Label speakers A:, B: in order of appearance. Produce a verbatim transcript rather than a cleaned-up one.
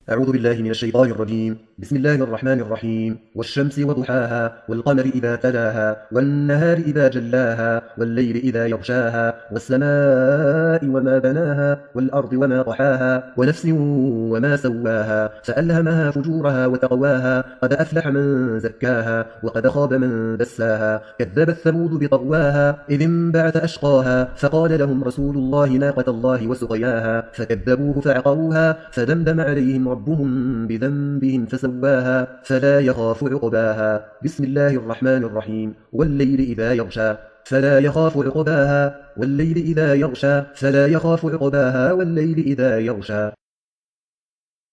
A: أعوذ بالله من الشيطان الرجيم. بسم الله الرحمن الرحيم. والشمس وضحاها والقمر إذا تلاها والنهار إذا جلاها والليل إذا يغشاها والسماء وما بناها والأرض وما طحاها ونفس وما سواها فألهمها فجورها وتقواها قد أفلح من زكاها وقد خاب من دساها كذبت ثمود بطغواها إذ انبعث أشقاها فقال لهم رسول الله ناقة الله وسقياها فكذبوه فعقروها فدمدم عليهم ربهم بذنبهم فسواها فلا يخاف عقباها. بسم الله الرحمن الرحيم. والليل إذا يغشى فلا يخاف عقباها والليل إذا يغشى فلا يخاف عقباها والليل إذا يغشى.